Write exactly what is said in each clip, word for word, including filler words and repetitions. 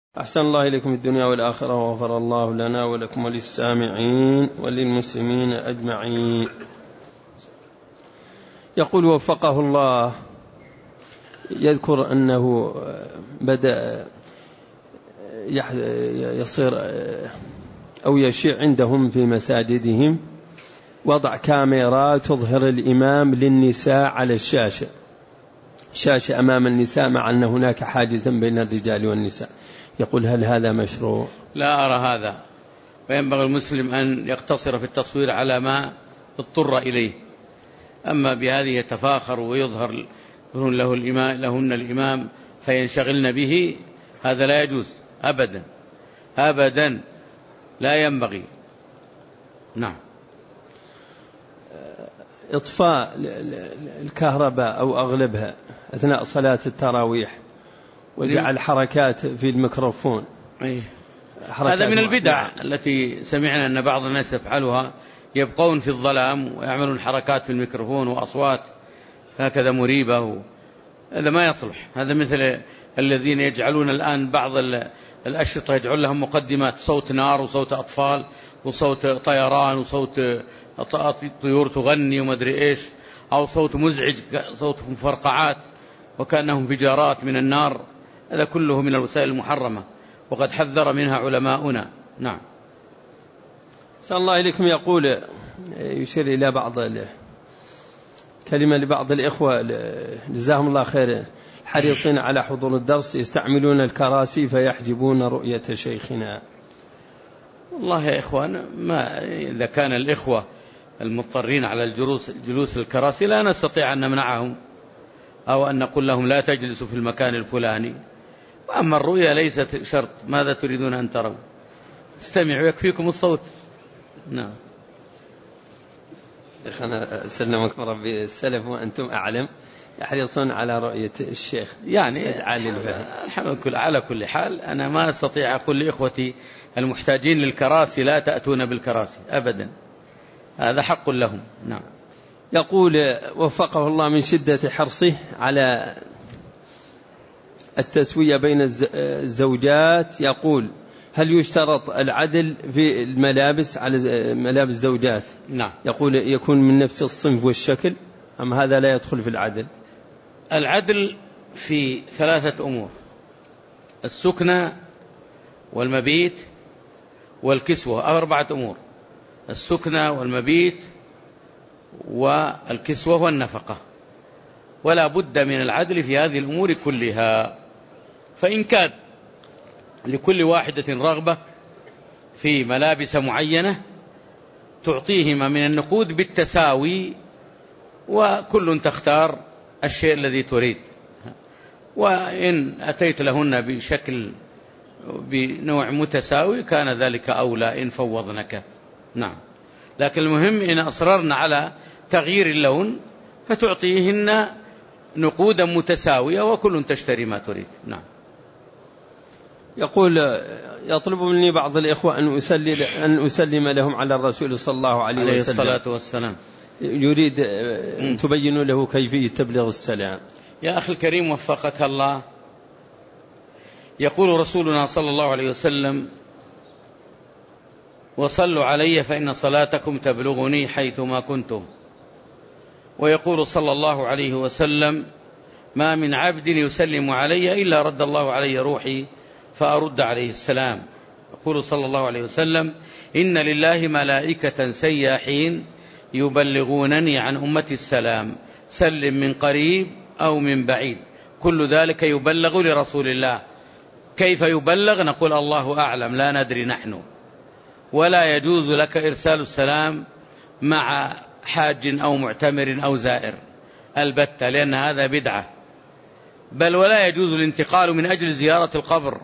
أحسن الله إليكم الدنيا والآخرة، وغفر الله لنا ولكم وللسامعين وللمسلمين أجمعين. يقول وفقه الله، يذكر أنه بدأ يصير أو يشيع عندهم في مساجدهم وضع كاميرات تظهر الإمام للنساء على الشاشة شاشة أمام النساء، مع أن هناك حاجزا بين الرجال والنساء. يقول هل هذا مشروع؟ لا أرى هذا، وينبغي المسلم أن يقتصر في التصوير على ما اضطر إليه. أما بهذه يتفاخر ويظهر له الإمام لهن الإمام فينشغلن به، هذا لا يجوز أبدا أبدا، لا ينبغي. نعم. إطفاء الكهرباء أو أغلبها أثناء صلاة التراويح وجعل حركات في الميكروفون، أيه. هذا من البدع التي سمعنا أن بعض الناس يفعلها، يبقون في الظلام ويعملون حركات في الميكروفون وأصوات هكذا مريبة. هذا ما يصلح. هذا مثل الذين يجعلون الآن بعض الأشرطة يجعل لهم مقدمات صوت نار وصوت أطفال وصوت طيران وصوت طيور تغني وما أدري إيش، أو صوت مزعج صوت مفرقعات وكأنهم انفجارات من النار. هذا كله من الوسائل المحرمة وقد حذر منها علماؤنا. نعم. صلى الله إليكم. يقول يشير إلى بعض كلمة لبعض الإخوة جزاهم الله خير حريصين على حضور الدرس، يستعملون الكراسي فيحجبون رؤية شيخنا. والله يا إخوان، ما إذا كان الإخوة المضطرين على الجلوس جلوس الكراسي لا نستطيع أن نمنعهم أو أن نقول لهم لا تجلسوا في المكان الفلاني. وأما الرؤية ليست شرط. ماذا تريدون أن تروا؟ استمعوا يكفيكم الصوت. نعم. أنا سلمكم ربي السلف وأنتم أعلم، يحرصون على رؤية الشيخ يعني على كل حال. أنا ما أستطيع أقول لإخوتي المحتاجين للكراسي لا تأتون بالكراسي أبدا، هذا حق لهم. نعم. يقول وفقه الله من شدة حرصه على التسوية بين الزوجات، يقول هل يشترط العدل في الملابس على ملابس الزوجات؟ نعم. يقول يكون من نفس الصنف والشكل، أم هذا لا يدخل في العدل؟ العدل في ثلاثة أمور: السكنى والمبيت والكسوة. أربعة أمور: السكنى والمبيت والكسوة والنفقة. ولا بد من العدل في هذه الأمور كلها. فإن كان لكل واحدة رغبة في ملابس معينة تعطيهما من النقود بالتساوي، وكل تختار الشيء الذي تريد. وإن أتيت لهن بشكل بنوع متساوي كان ذلك أولى إن فوضنك. نعم. لكن المهم إن أصررنا على تغيير اللون فتعطيهن نقودا متساوية وكل تشتري ما تريد. نعم. يقول يطلب مني بعض الإخوة أن أسلم, أن أسلم لهم على الرسول صلى الله عليه, عليه وسلم الصلاة والسلام. يريد أن تبين له كيفية تبليغ السلام. يا أخي الكريم وفقك الله، يقول رسولنا صلى الله عليه وسلم: وصلوا علي فإن صلاتكم تبلغني حيثما كنتم. ويقول صلى الله عليه وسلم: ما من عبد يسلم علي إلا رد الله علي روحي فأرد عليه السلام. يقول صلى الله عليه وسلم: إن لله ملائكة سياحين يبلغونني عن أمتي السلام، سلم من قريب أو من بعيد. كل ذلك يبلغ لرسول الله. كيف يبلغ؟ نقول الله أعلم، لا ندري نحن. ولا يجوز لك إرسال السلام مع حاج أو معتمر أو زائر البتة، لأن هذا بدعة. بل ولا يجوز الانتقال من أجل زيارة القبر.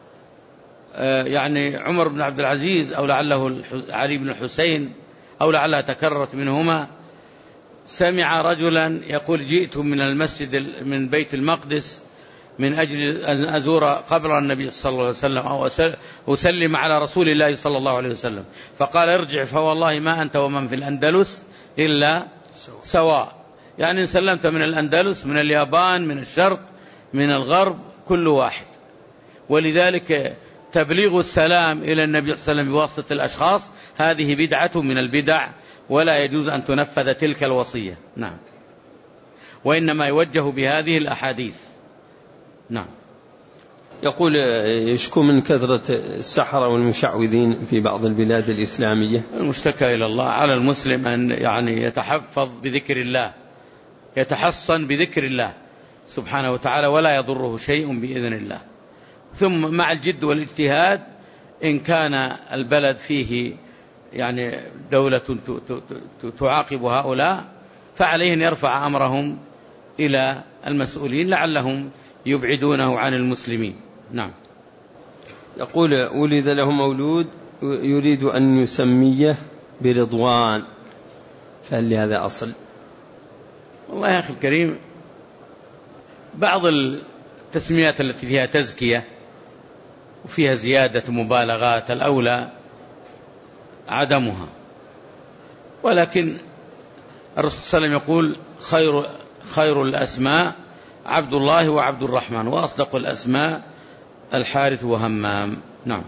يعني عمر بن عبد العزيز أو لعله علي بن الحسين أو لعلها تكررت منهما، سمع رجلا يقول: جئت من المسجد من بيت المقدس من أجل أن أزور قبر النبي صلى الله عليه وسلم أو أسلم على رسول الله صلى الله عليه وسلم. فقال: ارجع فوالله ما أنت ومن في الأندلس إلا سواء. يعني إن سلمت من الأندلس، من اليابان، من الشرق، من الغرب، كل واحد. ولذلك تبليغ السلام إلى النبي صلى الله عليه وسلم بواسطة الأشخاص هذه بدعة من البدع، ولا يجوز أن تنفذ تلك الوصية. نعم. وإنما يوجه بهذه الأحاديث. نعم. يقول يشكو من كثرة السحرة والمشعوذين في بعض البلاد الإسلامية. المشتكى إلى الله، على المسلم أن يعني يتحفظ بذكر الله، يتحصن بذكر الله سبحانه وتعالى، ولا يضره شيء بإذن الله. ثم مع الجد والاجتهاد، إن كان البلد فيه يعني دولة تعاقب هؤلاء فعليه أن يرفع أمرهم إلى المسؤولين لعلهم يبعدونه عن المسلمين. نعم. يقول ولد له مولود يريد أن يسميه برضوان، فهل لهذا أصل؟ والله يا أخي الكريم، بعض التسميات التي فيها تزكية وفيها زيادة مبالغات الأولى عدمها، ولكن الرسول صلى الله عليه وسلم يقول خير, خير الأسماء عبد الله وعبد الرحمن، وأصدق الأسماء الحارث وهمام. نعم.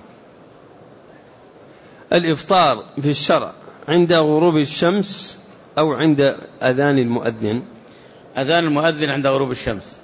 الإفطار في الشرع عند غروب الشمس أو عند أذان المؤذن؟ أذان المؤذن عند غروب الشمس،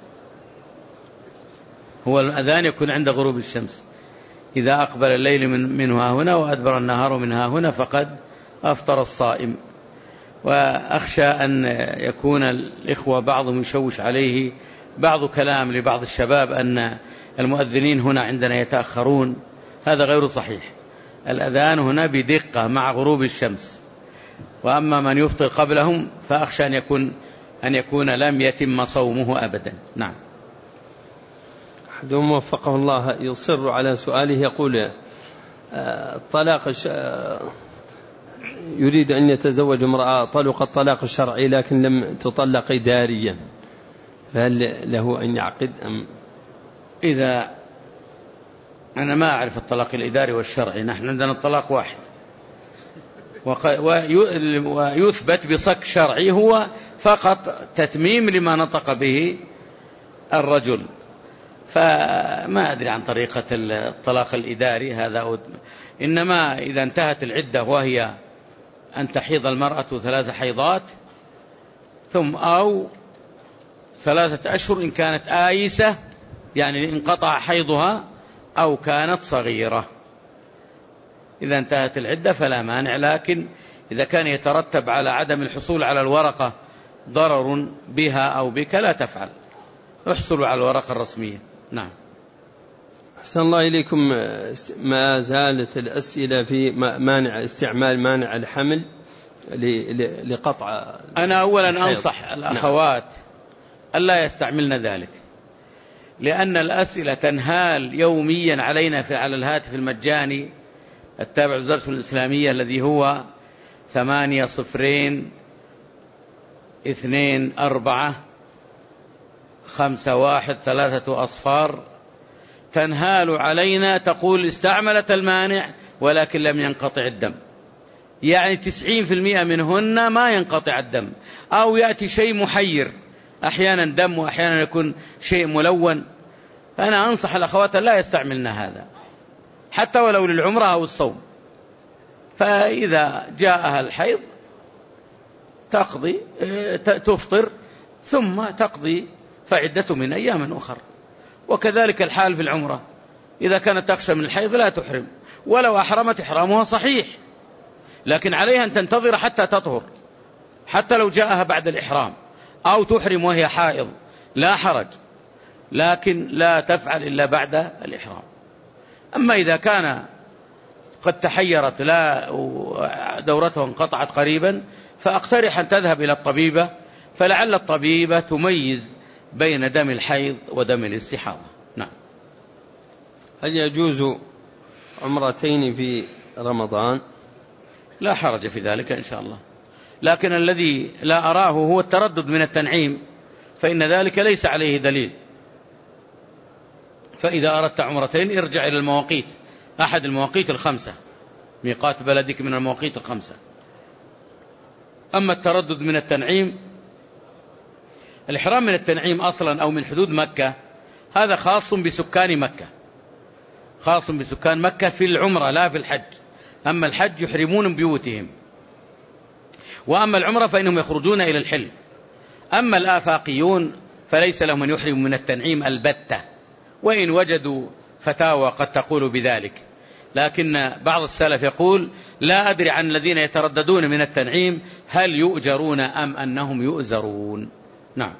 هو الأذان يكون عند غروب الشمس. إذا أقبل الليل من منها هنا وأدبر النهار منها هنا فقد أفطر الصائم. وأخشى أن يكون الإخوة بعضهم يشوش عليه بعض كلام لبعض الشباب أن المؤذنين هنا عندنا يتأخرون، هذا غير صحيح. الأذان هنا بدقة مع غروب الشمس، وأما من يفطر قبلهم فأخشى أن يكون أن يكون لم يتم صومه أبدا. نعم. أحدهم وفقه الله يصر على سؤاله، يقول الطلاق يريد أن يتزوج امرأة طلق الطلاق الشرعي لكن لم تطلق إداريا، فهل له أن يعقد أم؟ إذا أنا ما أعرف الطلاق الإداري والشرعي، نحن عندنا الطلاق واحد، ويثبت بصك شرعي هو فقط تتميم لما نطق به الرجل. فما أدري عن طريقة الطلاق الإداري هذا، إنما إذا انتهت العدة وهي أن تحيض المرأة ثلاث حيضات ثم أو ثلاثة أشهر إن كانت آيسة يعني انقطع حيضها أو كانت صغيرة، إذا انتهت العدة فلا مانع. لكن إذا كان يترتب على عدم الحصول على الورقة ضرر بها أو بك لا تفعل، احصلوا على الورقة الرسمية. نعم. أحسن الله إليكم. ما زالت الأسئلة في مانع استعمال مانع الحمل لقطع. أنا أولا أنصح الأخوات نعم. ألا يستعملن ذلك، لأن الأسئلة تنهال يوميا علينا في على الهاتف المجاني التابع للوزارة الإسلامية الذي هو ثمانية صفرين اثنين أربعة خمسة واحد ثلاثة أصفار، تنهال علينا تقول استعملت المانع ولكن لم ينقطع الدم، يعني تسعين في المئة منهن ما ينقطع الدم، أو يأتي شيء محير، أحيانا دم وأحيانا يكون شيء ملون. فأنا أنصح الأخوات لا يستعملن هذا حتى ولو للعمرة أو الصوم. فإذا جاءها الحيض تقضي تفطر ثم تقضي فعدة من أيام أخرى. وكذلك الحال في العمرة، إذا كانت تخشى من الحيض لا تحرم، ولو أحرمت إحرامها صحيح، لكن عليها أن تنتظر حتى تطهر، حتى لو جاءها بعد الإحرام، أو تحرم وهي حائض لا حرج، لكن لا تفعل إلا بعد الإحرام. أما إذا كان قد تحيرت لا دورتها انقطعت قريبا فأقترح أن تذهب إلى الطبيبة، فلعل الطبيبة تميز بين دم الحيض ودم الاستحاضة. نعم. هل يجوز عمرتين في رمضان؟ لا حرج في ذلك إن شاء الله، لكن الذي لا أراه هو التردد من التنعيم، فإن ذلك ليس عليه دليل. فإذا أردت عمرتين ارجع إلى المواقيت، أحد المواقيت الخمسة، ميقات بلدك من المواقيت الخمسة. أما التردد من التنعيم، الإحرام من التنعيم أصلا أو من حدود مكة هذا خاص بسكان مكة، خاص بسكان مكة في العمرة لا في الحج. أما الحج يحرمون من بيوتهم، وأما العمرة فإنهم يخرجون إلى الحل. أما الآفاقيون فليس لهم من يحرم من التنعيم البتة، وإن وجدوا فتاوى قد تقول بذلك، لكن بعض السلف يقول لا أدري عن الذين يترددون من التنعيم هل يؤجرون أم أنهم يؤزرون. نعم.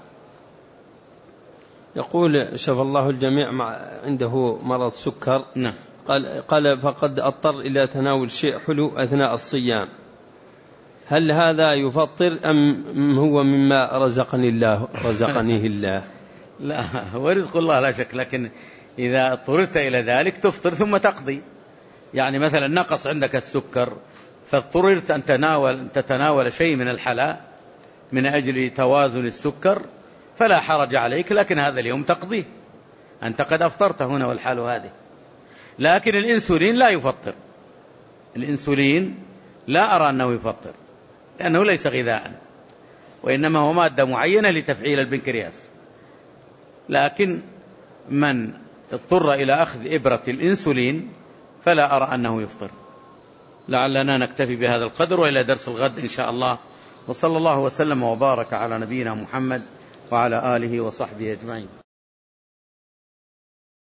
يقول شفى الله الجميع مع عنده مرض سكر. نعم. قال, قال فقد اضطر إلى تناول شيء حلو أثناء الصيام، هل هذا يفطر أم هو مما رزقني الله رزقنيه الله؟ لا، هو رزق الله لا شك، لكن إذا اضطررت إلى ذلك تفطر ثم تقضي. يعني مثلا نقص عندك السكر فاضطررت أن تناول تتناول شيء من الحلاء من أجل توازن السكر فلا حرج عليك، لكن هذا اليوم تقضيه، أنت قد أفطرت هنا والحال هذه. لكن الإنسولين لا يفطر، الإنسولين لا أرى أنه يفطر لأنه ليس غذاء، وإنما هو مادة معينة لتفعيل البنكرياس. لكن من اضطر إلى أخذ إبرة الإنسولين فلا أرى أنه يفطر. لعلنا نكتفي بهذا القدر، وإلى درس الغد إن شاء الله، وصلى الله وسلم وبارك على نبينا محمد وعلى آله وصحبه أجمعين.